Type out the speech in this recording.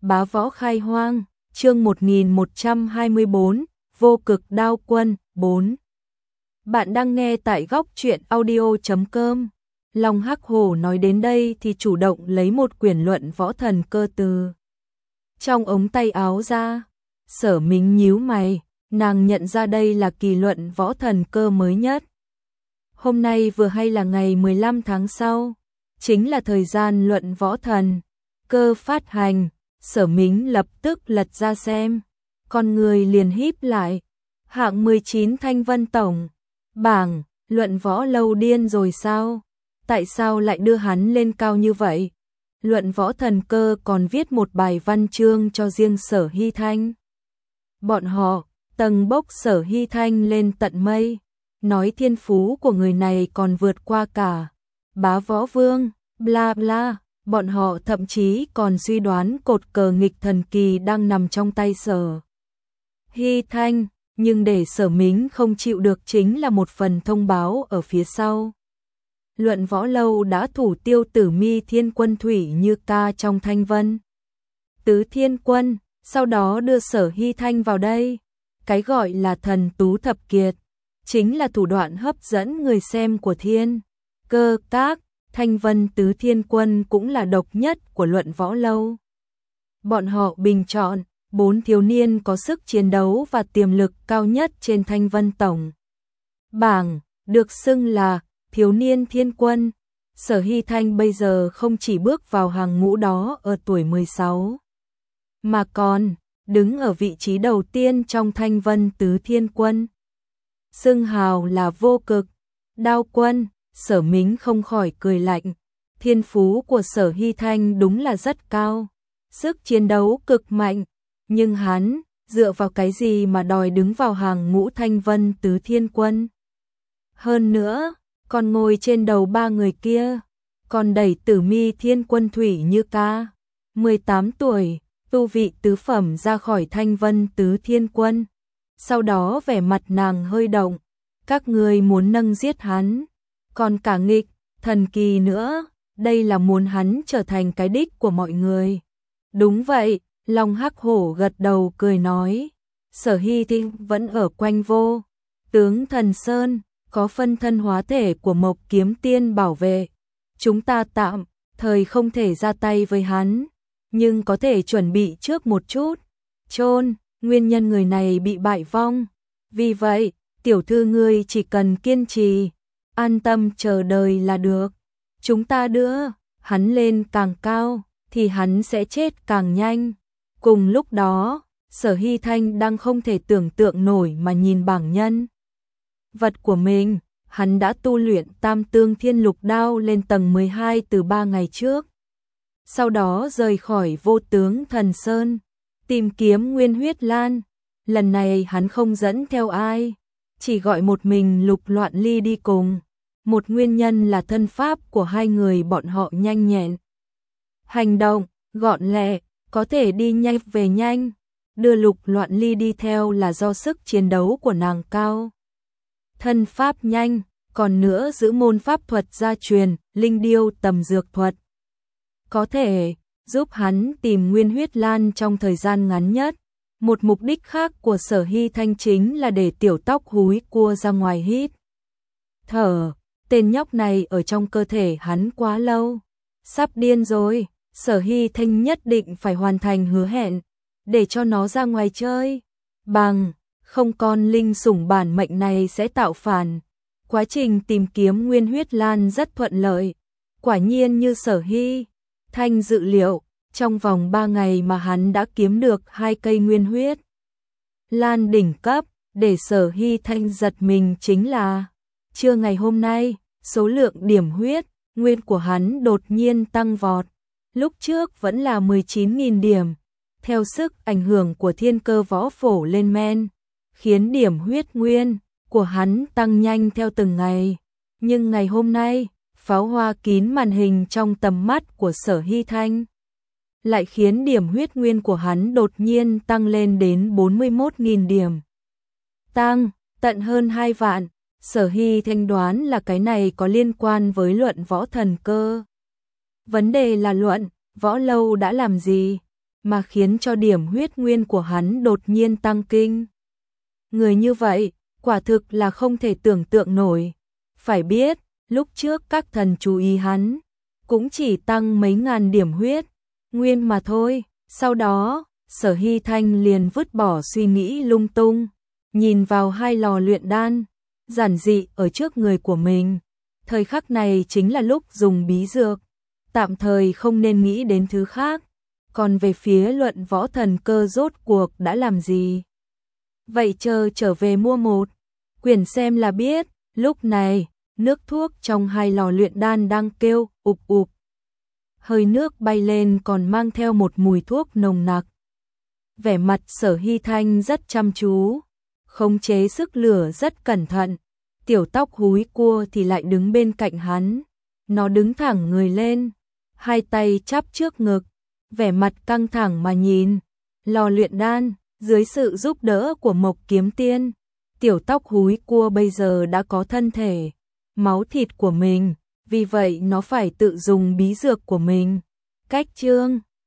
Bá võ khai hoang, chương 1124, vô cực đao quân, 4. Bạn đang nghe tại góc truyện audio.com. Long Hắc Hổ nói đến đây thì chủ động lấy một quyển luận võ thần cơ từ trong ống tay áo ra. Sở Mính nhíu mày, nàng nhận ra đây là kỳ luận võ thần cơ mới nhất. Hôm nay vừa hay là ngày 15 tháng sau, chính là thời gian luận võ thần cơ phát hành. Sở Mính lập tức lật ra xem, con người liền híp lại. Hạng 19 Thanh Vân Tổng bảng, luận võ lâu điên rồi sao? Tại sao lại đưa hắn lên cao như vậy? Luận võ thần cơ còn viết một bài văn chương cho riêng Sở Hy Thanh. Bọn họ tầng bốc Sở Hy Thanh lên tận mây, nói thiên phú của người này còn vượt qua cả Bá Võ Vương, bla bla. Bọn họ thậm chí còn suy đoán cột cờ nghịch thần kỳ đang nằm trong tay Sở Hy Thanh, nhưng để Sở Mính không chịu được chính là một phần thông báo ở phía sau. Luận võ lâu đã thủ tiêu Tử Mi Thiên Quân Thủy Như Ca trong Thanh Vân Tứ Thiên Quân, sau đó đưa Sở Hy Thanh vào đây. Cái gọi là thần tú thập kiệt, chính là thủ đoạn hấp dẫn người xem của Thiên Cơ Các. Thanh Vân Tứ Thiên Quân cũng là độc nhất của luận võ lâu. Bọn họ bình chọn 4 thiếu niên có sức chiến đấu và tiềm lực cao nhất trên Thanh Vân Tổng bảng, được xưng là thiếu niên thiên quân. Sở Hy Thanh bây giờ không chỉ bước vào hàng ngũ đó ở tuổi 16, mà còn đứng ở vị trí đầu tiên trong Thanh Vân Tứ Thiên Quân. Xưng hào là vô cực đao quân. Sở Mính không khỏi cười lạnh. Thiên phú của Sở Hy Thanh đúng là rất cao, sức chiến đấu cực mạnh, nhưng hắn dựa vào cái gì mà đòi đứng vào hàng ngũ Thanh Vân Tứ Thiên Quân? Hơn nữa, còn ngồi trên đầu 3 người kia, còn đẩy Tử Mi Thiên Quân Thủy Như Ca, 18 tuổi, tu vị tứ phẩm ra khỏi Thanh Vân Tứ Thiên Quân. Sau đó vẻ mặt nàng hơi động, các ngươi muốn nâng giết hắn, còn cả nghịch thần kỳ nữa, đây là muốn hắn trở thành cái đích của mọi người. Đúng vậy, Long Hắc Hổ gật đầu cười nói. Sở Hy Thanh vẫn ở quanh Vô Tướng Thần Sơn, có phân thân hóa thể của Mộc Kiếm Tiên bảo vệ. Chúng ta tạm thời không thể ra tay với hắn, nhưng có thể chuẩn bị trước một chút. Chôn, nguyên nhân người này bị bại vong. Vì vậy, tiểu thư ngươi chỉ cần kiên trì, an tâm chờ đợi là được. Chúng ta đưa hắn lên càng cao, thì hắn sẽ chết càng nhanh. Cùng lúc đó, Sở Hy Thanh đang không thể tưởng tượng nổi mà nhìn bảng nhân vật của mình. Hắn đã tu luyện Tam Tương Thiên Lục Đao lên tầng 12 từ 3 ngày trước. Sau đó rời khỏi Vô Tướng Thần Sơn, tìm kiếm Nguyên Huyết Lan. Lần này hắn không dẫn theo ai, chỉ gọi một mình Lục Loạn Ly đi cùng. Một nguyên nhân là thân pháp của hai người bọn họ nhanh nhẹn, hành động gọn lẹ, có thể đi nhanh về nhanh. Đưa Lục Loạn Ly đi theo là do sức chiến đấu của nàng cao, thân pháp nhanh, còn nữa giữ môn pháp thuật gia truyền, linh điêu tầm dược thuật, có thể giúp hắn tìm Nguyên Huyết Lan trong thời gian ngắn nhất. Một mục đích khác của Sở Hy Thanh chính là để tiểu tóc húi cua ra ngoài hít thở. Tên nhóc này ở trong cơ thể hắn quá lâu, sắp điên rồi. Sở Hy Thanh nhất định phải hoàn thành hứa hẹn, để cho nó ra ngoài chơi. Bằng không con linh sủng bản mệnh này sẽ tạo phản. Quá trình tìm kiếm Nguyên Huyết Lan rất thuận lợi. Quả nhiên như Sở Hy Thanh dự liệu, trong vòng 3 ngày mà hắn đã kiếm được 2 cây Nguyên Huyết Lan đỉnh cấp. Để Sở Hy Thanh giật mình chính là trưa ngày hôm nay, số lượng điểm huyết nguyên của hắn đột nhiên tăng vọt. Lúc trước vẫn là 19.000 điểm, theo sức ảnh hưởng của Thiên Cơ Võ Phổ lên men, khiến điểm huyết nguyên của hắn tăng nhanh theo từng ngày. Nhưng ngày hôm nay, pháo hoa kín màn hình trong tầm mắt của Sở Hy Thanh lại khiến điểm huyết nguyên của hắn đột nhiên tăng lên đến 41.000 điểm. Tăng tận hơn 2 vạn. Sở Hy Thanh đoán là cái này có liên quan với luận võ thần cơ. Vấn đề là luận võ lâu đã làm gì? mà khiến cho điểm huyết nguyên của hắn đột nhiên tăng kinh. Người như vậy, quả thực là không thể tưởng tượng nổi. Phải biết, lúc trước các thần chú ý hắn, cũng chỉ tăng mấy ngàn điểm huyết nguyên mà thôi. Sau đó, Sở Hy Thanh liền vứt bỏ suy nghĩ lung tung, nhìn vào hai lò luyện đan, giản dị ở trước người của mình. Thời khắc này chính là lúc dùng bí dược, tạm thời không nên nghĩ đến thứ khác. Còn về phía Luận Võ Thần Cơ rốt cuộc đã làm gì? Vậy chờ trở về mua một quyển xem là biết. Lúc này, nước thuốc trong hai lò luyện đan đang kêu ục ục. Hơi nước bay lên còn mang theo một mùi thuốc nồng nặc. Vẻ mặt Sở Hy Thanh rất chăm chú, khống chế sức lửa rất cẩn thận. Tiểu Tóc Húi Cua thì lại đứng bên cạnh hắn. Nó đứng thẳng người lên, hai tay chắp trước ngực, vẻ mặt căng thẳng mà nhìn lò luyện đan. Dưới sự giúp đỡ của Mộc Kiếm Tiên, Tiểu Tóc Húi Cua bây giờ đã có thân thể, máu thịt của mình, vì vậy nó phải tự dùng bí dược của mình. Cách chương